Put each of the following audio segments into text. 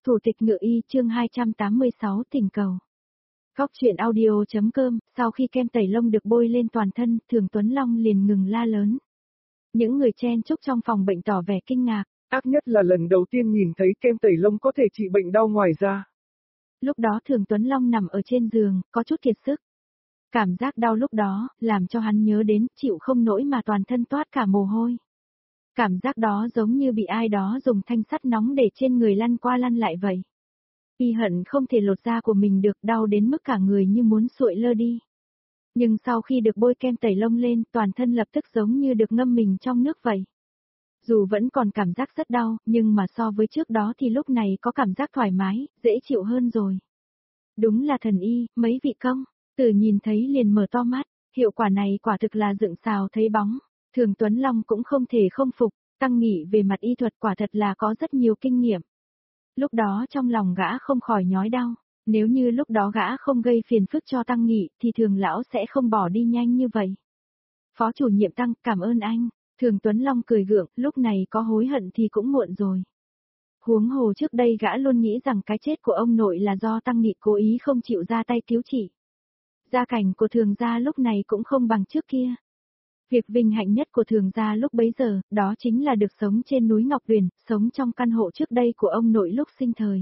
Thủ tịch Ngự Y chương 286 thỉnh cầu. Góc truyện audio.com, sau khi kem tẩy lông được bôi lên toàn thân, Thường Tuấn Long liền ngừng la lớn. Những người chen chúc trong phòng bệnh tỏ vẻ kinh ngạc. Ác nhất là lần đầu tiên nhìn thấy kem tẩy lông có thể trị bệnh đau ngoài da. Lúc đó Thường Tuấn Long nằm ở trên giường, có chút kiệt sức. Cảm giác đau lúc đó, làm cho hắn nhớ đến, chịu không nổi mà toàn thân toát cả mồ hôi. Cảm giác đó giống như bị ai đó dùng thanh sắt nóng để trên người lăn qua lăn lại vậy. Y hận không thể lột da của mình được, đau đến mức cả người như muốn sụi lơ đi. Nhưng sau khi được bôi kem tẩy lông lên, toàn thân lập tức giống như được ngâm mình trong nước vậy. Dù vẫn còn cảm giác rất đau, nhưng mà so với trước đó thì lúc này có cảm giác thoải mái, dễ chịu hơn rồi. Đúng là thần y, mấy vị công, Từ nhìn thấy liền mở to mắt, hiệu quả này quả thực là dựng xào thấy bóng. Thường Tuấn Long cũng không thể không phục, Tăng Nghị về mặt y thuật quả thật là có rất nhiều kinh nghiệm. Lúc đó trong lòng gã không khỏi nhói đau, nếu như lúc đó gã không gây phiền phức cho Tăng Nghị thì Thường lão sẽ không bỏ đi nhanh như vậy. Phó chủ nhiệm Tăng, cảm ơn anh. Thường Tuấn Long cười gượng, lúc này có hối hận thì cũng muộn rồi. Huống hồ trước đây gã luôn nghĩ rằng cái chết của ông nội là do Tăng Nghị cố ý không chịu ra tay cứu trị. Gia cảnh của Thường gia lúc này cũng không bằng trước kia. Việc vinh hạnh nhất của Thường gia lúc bấy giờ, đó chính là được sống trên núi Ngọc Tuyền, sống trong căn hộ trước đây của ông nội lúc sinh thời.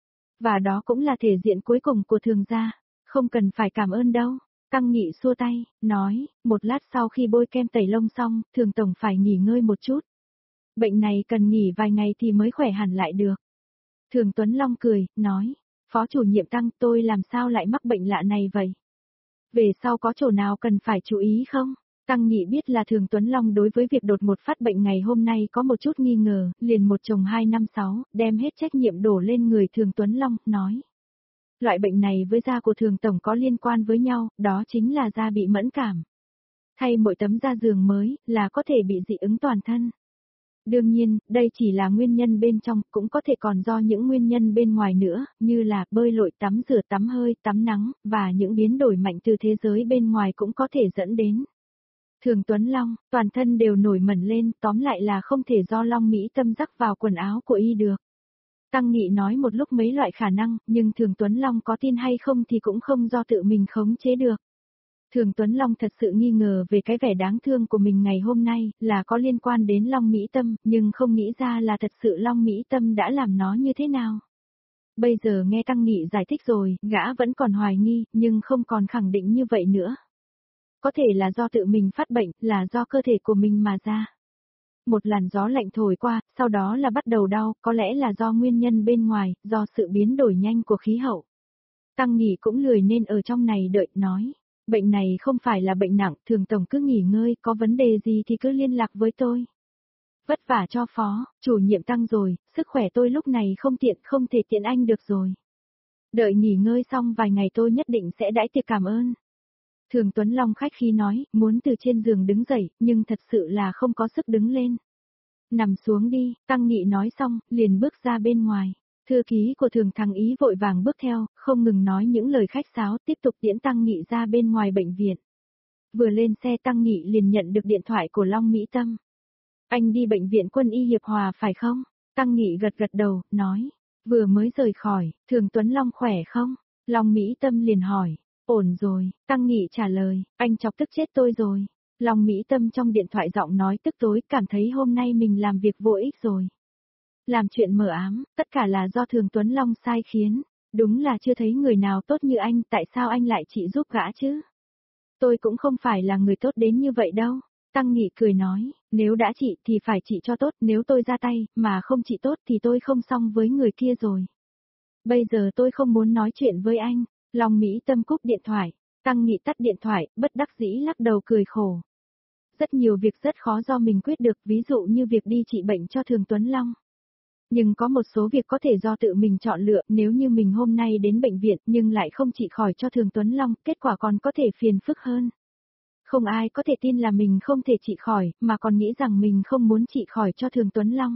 Và đó cũng là thể diện cuối cùng của Thường gia, không cần phải cảm ơn đâu. Tăng Nghị xua tay, nói, một lát sau khi bôi kem tẩy lông xong, Thường tổng phải nghỉ ngơi một chút. Bệnh này cần nghỉ vài ngày thì mới khỏe hẳn lại được. Thường Tuấn Long cười, nói, Phó chủ nhiệm Tăng, tôi làm sao lại mắc bệnh lạ này vậy? Về sau có chỗ nào cần phải chú ý không? Tăng Nghị biết là Thường Tuấn Long đối với việc đột một phát bệnh ngày hôm nay có một chút nghi ngờ, liền một chồng 256, đem hết trách nhiệm đổ lên người Thường Tuấn Long, nói. Loại bệnh này với da của Thường Tổng có liên quan với nhau, đó chính là da bị mẫn cảm. Thay mỗi tấm da giường mới, là có thể bị dị ứng toàn thân. Đương nhiên, đây chỉ là nguyên nhân bên trong, cũng có thể còn do những nguyên nhân bên ngoài nữa, như là bơi lội tắm rửa tắm hơi, tắm nắng, và những biến đổi mạnh từ thế giới bên ngoài cũng có thể dẫn đến. Thường Tuấn Long, toàn thân đều nổi mẩn lên, tóm lại là không thể do Long Mỹ Tâm rắc vào quần áo của y được. Tăng Nghị nói một lúc mấy loại khả năng, nhưng Thường Tuấn Long có tin hay không thì cũng không do tự mình khống chế được. Thường Tuấn Long thật sự nghi ngờ về cái vẻ đáng thương của mình ngày hôm nay, là có liên quan đến Long Mỹ Tâm, nhưng không nghĩ ra là thật sự Long Mỹ Tâm đã làm nó như thế nào. Bây giờ nghe Tăng Nghị giải thích rồi, gã vẫn còn hoài nghi, nhưng không còn khẳng định như vậy nữa. Có thể là do tự mình phát bệnh, là do cơ thể của mình mà ra. Một làn gió lạnh thổi qua, sau đó là bắt đầu đau, có lẽ là do nguyên nhân bên ngoài, do sự biến đổi nhanh của khí hậu. Tăng Nghị cũng lười nên ở trong này đợi, nói. Bệnh này không phải là bệnh nặng, Thường Tổng cứ nghỉ ngơi, có vấn đề gì thì cứ liên lạc với tôi. Vất vả cho Phó, chủ nhiệm Tăng rồi, sức khỏe tôi lúc này không thể tiện anh được rồi. Đợi nghỉ ngơi xong vài ngày tôi nhất định sẽ đãi tiệc cảm ơn. Thường Tuấn Long khách khí nói, muốn từ trên giường đứng dậy, nhưng thật sự là không có sức đứng lên. Nằm xuống đi, Tăng Nghị nói xong, liền bước ra bên ngoài. Thư ký của Thường Thằng Ý vội vàng bước theo, không ngừng nói những lời khách sáo, tiếp tục tiễn Tăng Nghị ra bên ngoài bệnh viện. Vừa lên xe Tăng Nghị liền nhận được điện thoại của Long Mỹ Tâm. Anh đi bệnh viện Quân y Hiệp Hòa phải không? Tăng Nghị gật gật đầu, nói. Vừa mới rời khỏi, Thường Tuấn Long khỏe không? Long Mỹ Tâm liền hỏi. Ổn rồi, Tăng Nghị trả lời, anh chọc tức chết tôi rồi. Long Mỹ Tâm trong điện thoại giọng nói tức tối, cảm thấy hôm nay mình làm việc vô ích rồi. Làm chuyện mờ ám, tất cả là do Thường Tuấn Long sai khiến. Đúng là chưa thấy người nào tốt như anh, tại sao anh lại chỉ giúp gã chứ? Tôi cũng không phải là người tốt đến như vậy đâu. Tăng Nghị cười nói, nếu đã trị thì phải trị cho tốt, nếu tôi ra tay, mà không trị tốt thì tôi không xong với người kia rồi. Bây giờ tôi không muốn nói chuyện với anh. Long Mỹ Tâm cúp điện thoại, Tăng Nghị tắt điện thoại, bất đắc dĩ lắc đầu cười khổ. Rất nhiều việc rất khó do mình quyết được, ví dụ như việc đi trị bệnh cho Thường Tuấn Long. Nhưng có một số việc có thể do tự mình chọn lựa, nếu như mình hôm nay đến bệnh viện nhưng lại không trị khỏi cho Thường Tuấn Long, kết quả còn có thể phiền phức hơn. Không ai có thể tin là mình không thể trị khỏi, mà còn nghĩ rằng mình không muốn trị khỏi cho Thường Tuấn Long.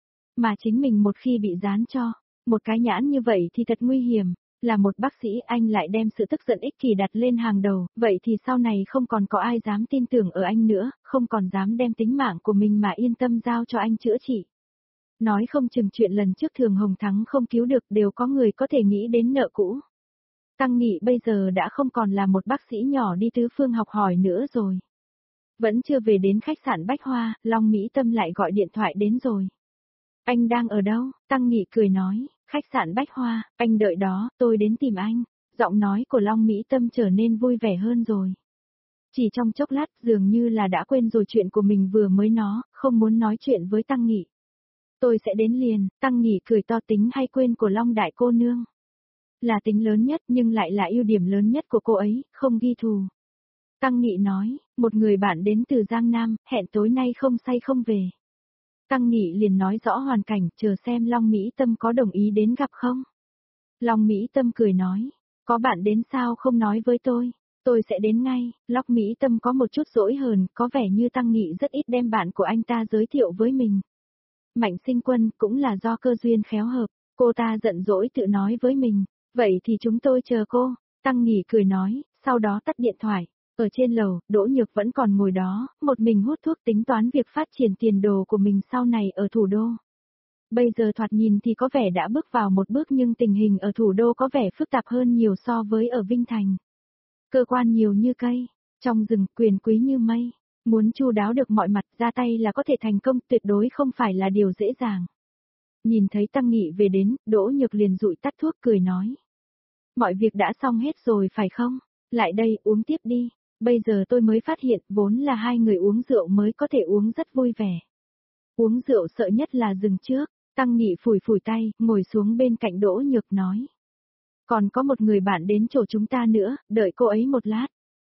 Mà chính mình một khi bị dán cho một cái nhãn như vậy thì thật nguy hiểm. Là một bác sĩ anh lại đem sự tức giận ích kỷ đặt lên hàng đầu, vậy thì sau này không còn có ai dám tin tưởng ở anh nữa, không còn dám đem tính mạng của mình mà yên tâm giao cho anh chữa trị. Nói không chừng chuyện lần trước Thường Hồng Thắng không cứu được đều có người có thể nghĩ đến nợ cũ. Tăng Nghị bây giờ đã không còn là một bác sĩ nhỏ đi tứ phương học hỏi nữa rồi. Vẫn chưa về đến khách sạn Bách Hoa, Long Mỹ Tâm lại gọi điện thoại đến rồi. Anh đang ở đâu? Tăng Nghị cười nói, khách sạn Bách Hoa, anh đợi đó, tôi đến tìm anh. Giọng nói của Long Mỹ Tâm trở nên vui vẻ hơn rồi. Chỉ trong chốc lát dường như là đã quên rồi chuyện của mình vừa mới không muốn nói chuyện với Tăng Nghị. Tôi sẽ đến liền, Tăng Nghị cười to, tính hay quên của Long đại cô nương. Là tính lớn nhất nhưng lại là ưu điểm lớn nhất của cô ấy, không ghi thù. Tăng Nghị nói, một người bạn đến từ Giang Nam, hẹn tối nay không say không về. Tăng Nghị liền nói rõ hoàn cảnh, chờ xem Long Mỹ Tâm có đồng ý đến gặp không. Long Mỹ Tâm cười nói, có bạn đến sao không nói với tôi sẽ đến ngay. Long Mỹ Tâm có một chút dỗi hờn, có vẻ như Tăng Nghị rất ít đem bạn của anh ta giới thiệu với mình. Mạnh Sinh Quân cũng là do cơ duyên khéo hợp, cô ta giận dỗi tự nói với mình, vậy thì chúng tôi chờ cô. Tăng Nghị cười nói, sau đó tắt điện thoại. Ở trên lầu, Đỗ Nhược vẫn còn ngồi đó, một mình hút thuốc tính toán việc phát triển tiền đồ của mình sau này ở thủ đô. Bây giờ thoạt nhìn thì có vẻ đã bước vào một bước nhưng tình hình ở thủ đô có vẻ phức tạp hơn nhiều so với ở Vinh Thành. Cơ quan nhiều như cây, trong rừng quyền quý như mây, muốn chu đáo được mọi mặt ra tay là có thể thành công tuyệt đối không phải là điều dễ dàng. Nhìn thấy Tăng Nghị về đến, Đỗ Nhược liền dụi tắt thuốc cười nói. Mọi việc đã xong hết rồi phải không? Lại đây uống tiếp đi. Bây giờ tôi mới phát hiện vốn là hai người uống rượu mới có thể uống rất vui vẻ. Uống rượu sợ nhất là dừng trước. Tăng Nghị phủi phủi tay, ngồi xuống bên cạnh Đỗ Nhược nói. Còn có một người bạn đến chỗ chúng ta nữa, đợi cô ấy một lát.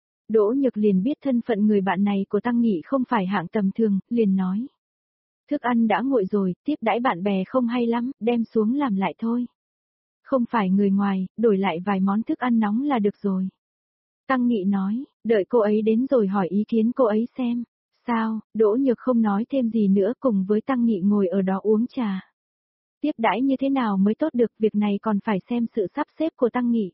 Đỗ Nhược liền biết thân phận người bạn này của Tăng Nghị không phải hạng tầm thường, liền nói. Thức ăn đã nguội rồi, tiếp đãi bạn bè không hay lắm, đem xuống làm lại thôi. Không phải người ngoài, đổi lại vài món thức ăn nóng là được rồi. Tăng Nghị nói, đợi cô ấy đến rồi hỏi ý kiến cô ấy xem. Sao, Đỗ Nhược không nói thêm gì nữa cùng với Tăng Nghị ngồi ở đó uống trà. Tiếp đãi như thế nào mới tốt được, việc này còn phải xem sự sắp xếp của Tăng Nghị.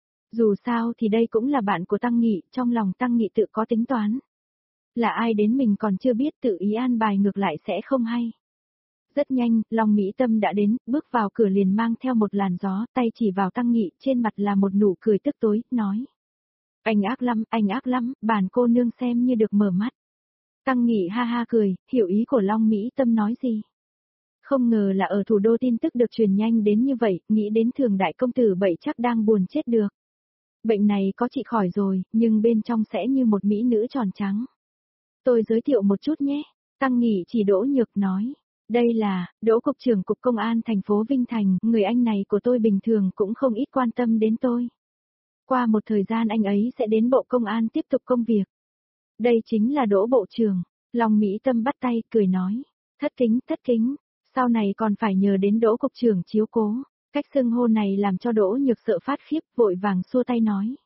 Dù sao thì đây cũng là bạn của Tăng Nghị, trong lòng Tăng Nghị tự có tính toán. Là ai đến mình còn chưa biết, tự ý an bài ngược lại sẽ không hay. Rất nhanh, Long Mỹ Tâm đã đến, bước vào cửa liền mang theo một làn gió, tay chỉ vào Tăng Nghị, trên mặt là một nụ cười tức tối, nói. Anh ác lắm, bản cô nương xem như được mở mắt. Tăng Nghị ha ha cười, hiểu ý của Long Mỹ Tâm nói gì. Không ngờ là ở thủ đô tin tức được truyền nhanh đến như vậy, nghĩ đến Thường đại công tử Bảy chắc đang buồn chết được. Bệnh này có trị khỏi rồi, nhưng bên trong sẽ như một mỹ nữ tròn trắng. Tôi giới thiệu một chút nhé. Tăng Nghị chỉ Đỗ Nhược nói. Đây là, Đỗ Cục trưởng Cục Công an thành phố Vinh Thành, người anh này của tôi bình thường cũng không ít quan tâm đến tôi. Qua một thời gian anh ấy sẽ đến Bộ Công an tiếp tục công việc. Đây chính là Đỗ Bộ trưởng. Long Mỹ Tâm bắt tay, cười nói. Thất kính, sau này còn phải nhờ đến Đỗ Cục trưởng chiếu cố. Cách xưng hô này làm cho Đỗ Nhược sợ phát khiếp, vội vàng xua tay nói.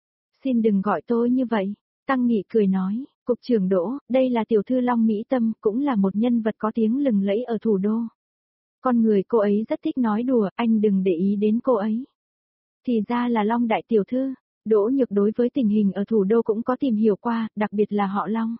Xin đừng gọi tôi như vậy. Tăng Nghị cười nói, Cục trưởng Đỗ, đây là tiểu thư Long Mỹ Tâm, cũng là một nhân vật có tiếng lừng lẫy ở thủ đô. Con người cô ấy rất thích nói đùa, anh đừng để ý đến cô ấy. Thì ra là Long đại tiểu thư. Đỗ Nhược đối với tình hình ở thủ đô cũng có tìm hiểu qua, đặc biệt là họ Long.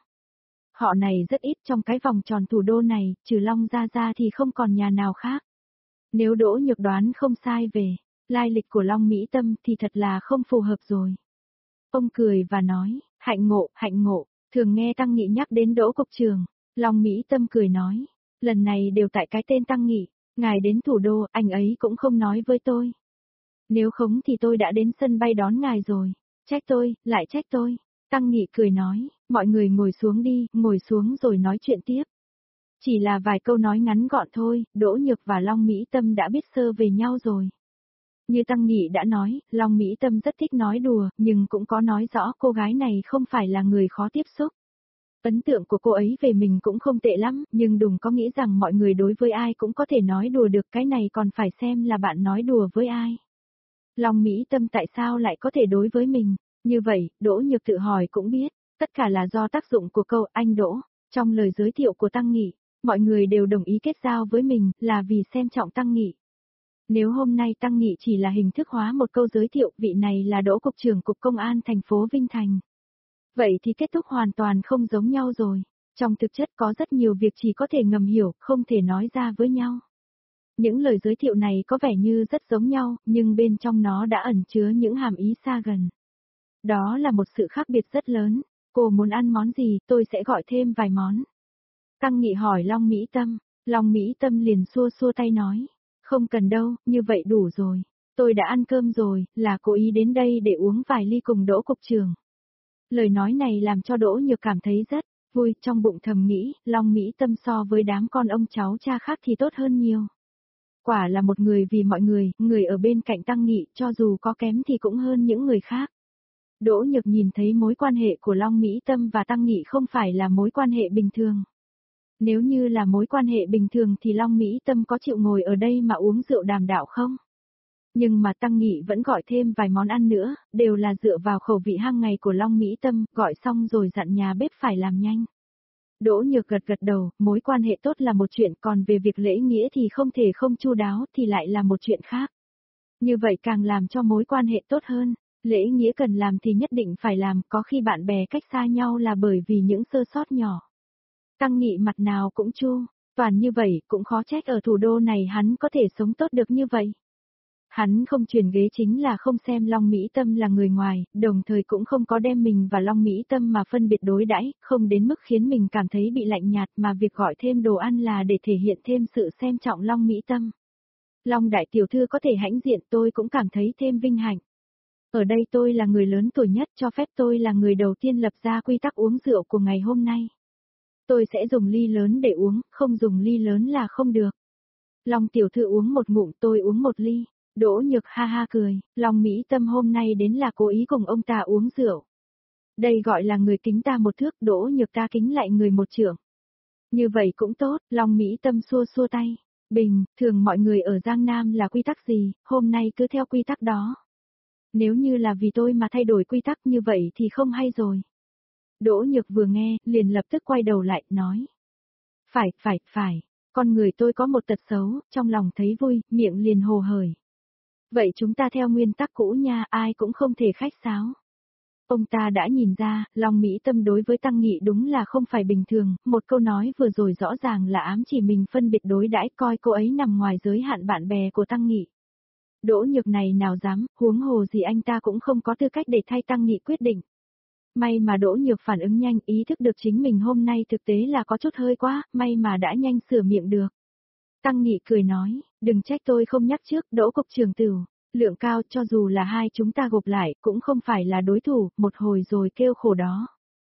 Họ này rất ít trong cái vòng tròn thủ đô này, trừ Long ra thì không còn nhà nào khác. Nếu Đỗ Nhược đoán không sai về lai lịch của Long Mỹ Tâm thì thật là không phù hợp rồi. Ông cười và nói, hạnh ngộ, thường nghe Tăng Nghị nhắc đến Đỗ Cục trưởng. Long Mỹ Tâm cười nói, lần này đều tại cái tên Tăng Nghị, ngài đến thủ đô, anh ấy cũng không nói với tôi. Nếu không thì tôi đã đến sân bay đón ngài rồi. Trách tôi, lại trách tôi. Tăng Nghị cười nói, mọi người ngồi xuống đi, ngồi xuống rồi nói chuyện tiếp. Chỉ là vài câu nói ngắn gọn thôi, Đỗ Nhược và Long Mỹ Tâm đã biết sơ về nhau rồi. Như Tăng Nghị đã nói, Long Mỹ Tâm rất thích nói đùa, nhưng cũng có nói rõ cô gái này không phải là người khó tiếp xúc. Ấn tượng của cô ấy về mình cũng không tệ lắm, nhưng đừng có nghĩ rằng mọi người đối với ai cũng có thể nói đùa được, cái này còn phải xem là bạn nói đùa với ai. Long Mỹ Tâm tại sao lại có thể đối với mình? Như vậy, Đỗ Nhược tự hỏi cũng biết, tất cả là do tác dụng của câu anh Đỗ. Trong lời giới thiệu của Tăng Nghị, mọi người đều đồng ý kết giao với mình là vì xem trọng Tăng Nghị. Nếu hôm nay Tăng Nghị chỉ là hình thức hóa một câu giới thiệu vị này là Đỗ Cục trưởng Cục Công an thành phố Vinh Thành. Vậy thì kết thúc hoàn toàn không giống nhau rồi. Trong thực chất có rất nhiều việc chỉ có thể ngầm hiểu, không thể nói ra với nhau. Những lời giới thiệu này có vẻ như rất giống nhau, nhưng bên trong nó đã ẩn chứa những hàm ý xa gần. Đó là một sự khác biệt rất lớn. Cô muốn ăn món gì, tôi sẽ gọi thêm vài món. Tăng Nghị hỏi Long Mỹ Tâm. Long Mỹ Tâm liền xua xua tay nói. Không cần đâu, như vậy đủ rồi. Tôi đã ăn cơm rồi, là cố ý đến đây để uống vài ly cùng Đỗ cục trưởng. Lời nói này làm cho Đỗ Nhược cảm thấy rất vui, trong bụng thầm nghĩ, Long Mỹ Tâm so với đám con ông cháu cha khác thì tốt hơn nhiều. Quả là một người vì mọi người ở bên cạnh Tăng Nghị, cho dù có kém thì cũng hơn những người khác. Đỗ Nhược nhìn thấy mối quan hệ của Long Mỹ Tâm và Tăng Nghị không phải là mối quan hệ bình thường. Nếu như là mối quan hệ bình thường thì Long Mỹ Tâm có chịu ngồi ở đây mà uống rượu đàm đạo không? Nhưng mà Tăng Nghị vẫn gọi thêm vài món ăn nữa, đều là dựa vào khẩu vị hàng ngày của Long Mỹ Tâm, gọi xong rồi dặn nhà bếp phải làm nhanh. Đỗ Nhược gật gật đầu, mối quan hệ tốt là một chuyện, còn về việc lễ nghĩa thì không thể không chu đáo thì lại là một chuyện khác. Như vậy càng làm cho mối quan hệ tốt hơn, lễ nghĩa cần làm thì nhất định phải làm, có khi bạn bè cách xa nhau là bởi vì những sơ sót nhỏ. Tăng Nghị mặt nào cũng chu, toàn như vậy cũng khó trách ở thủ đô này hắn có thể sống tốt được như vậy. Hắn không chuyển ghế chính là không xem Long Mỹ Tâm là người ngoài, đồng thời cũng không có đem mình và Long Mỹ Tâm mà phân biệt đối đãi, không đến mức khiến mình cảm thấy bị lạnh nhạt, mà việc gọi thêm đồ ăn là để thể hiện thêm sự xem trọng Long Mỹ Tâm. Long đại tiểu thư có thể hãnh diện, tôi cũng cảm thấy thêm vinh hạnh. Ở đây tôi là người lớn tuổi nhất, cho phép tôi là người đầu tiên lập ra quy tắc uống rượu của ngày hôm nay. Tôi sẽ dùng ly lớn để uống, không dùng ly lớn là không được. Long tiểu thư uống một ngụm, tôi uống một ly. Đỗ Nhược ha ha cười, Long Mỹ Tâm hôm nay đến là cố ý cùng ông ta uống rượu. Đây gọi là người kính ta một thước, Đỗ Nhược ta kính lại người một trượng. Như vậy cũng tốt, Long Mỹ Tâm xua xua tay. Bình, thường mọi người ở Giang Nam là quy tắc gì, hôm nay cứ theo quy tắc đó. Nếu như là vì tôi mà thay đổi quy tắc như vậy thì không hay rồi. Đỗ Nhược vừa nghe, liền lập tức quay đầu lại, nói. Phải, con người tôi có một tật xấu, trong lòng thấy vui, miệng liền hồ hởi. Vậy chúng ta theo nguyên tắc cũ nha, ai cũng không thể khách sáo. Ông ta đã nhìn ra, Long Mỹ Tâm đối với Tăng Nghị đúng là không phải bình thường, một câu nói vừa rồi rõ ràng là ám chỉ mình phân biệt đối đãi, coi cô ấy nằm ngoài giới hạn bạn bè của Tăng Nghị. Đỗ Nhược này nào dám, huống hồ gì anh ta cũng không có tư cách để thay Tăng Nghị quyết định. May mà Đỗ Nhược phản ứng nhanh, ý thức được chính mình hôm nay thực tế là có chút hơi quá, may mà đã nhanh sửa miệng được. Tăng Nghị cười nói, đừng trách tôi không nhắc trước, Đỗ cục trưởng Tửu, lượng cao cho dù là hai chúng ta gộp lại cũng không phải là đối thủ, một hồi rồi kêu khổ đó.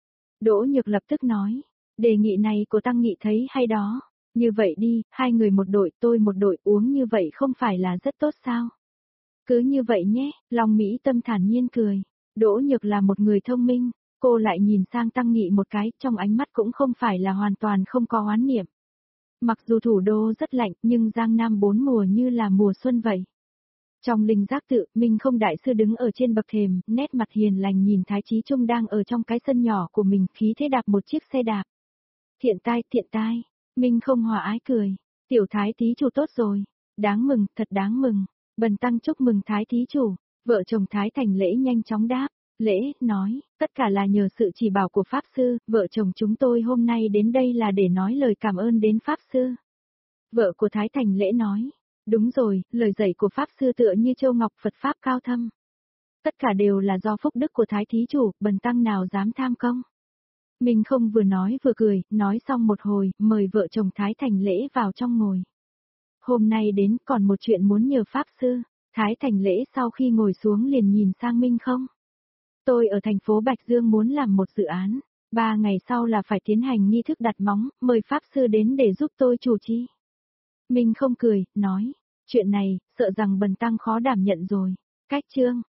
Đỗ Nhược lập tức nói, đề nghị này của Tăng Nghị thấy hay đó, như vậy đi, hai người một đội tôi một đội uống như vậy không phải là rất tốt sao? Cứ như vậy nhé, Long Mỹ Tâm thản nhiên cười, Đỗ Nhược là một người thông minh, cô lại nhìn sang Tăng Nghị một cái, trong ánh mắt cũng không phải là hoàn toàn không có oán niệm. Mặc dù thủ đô rất lạnh, nhưng Giang Nam bốn mùa như là mùa xuân vậy. Trong linh giác tự, Minh Không đại sư đứng ở trên bậc thềm, nét mặt hiền lành nhìn Thái Chí Trung đang ở trong cái sân nhỏ của mình, khí thế đạp một chiếc xe đạp. Thiện tai, Minh Không hòa ái cười, tiểu Thái thí chủ tốt rồi, đáng mừng, thật đáng mừng, bần tăng chúc mừng Thái thí chủ. Vợ chồng Thái Thành Lễ nhanh chóng đáp. Lễ, nói, tất cả là nhờ sự chỉ bảo của Pháp Sư, vợ chồng chúng tôi hôm nay đến đây là để nói lời cảm ơn đến Pháp Sư. Vợ của Thái Thành Lễ nói, đúng rồi, lời dạy của Pháp Sư tựa như châu ngọc Phật Pháp cao thâm. Tất cả đều là do phúc đức của Thái Thí Chủ, bần tăng nào dám tham công. Mình không vừa nói vừa cười, nói xong một hồi, mời vợ chồng Thái Thành Lễ vào trong ngồi. Hôm nay đến còn một chuyện muốn nhờ Pháp Sư. Thái Thành Lễ sau khi ngồi xuống liền nhìn sang Minh Không. Tôi ở thành phố Bạch Dương muốn làm một dự án, 3 ngày sau là phải tiến hành nghi thức đặt móng, mời Pháp Sư đến để giúp tôi chủ trì. Minh Không cười, nói, chuyện này, sợ rằng bần tăng khó đảm nhận rồi. Cách chương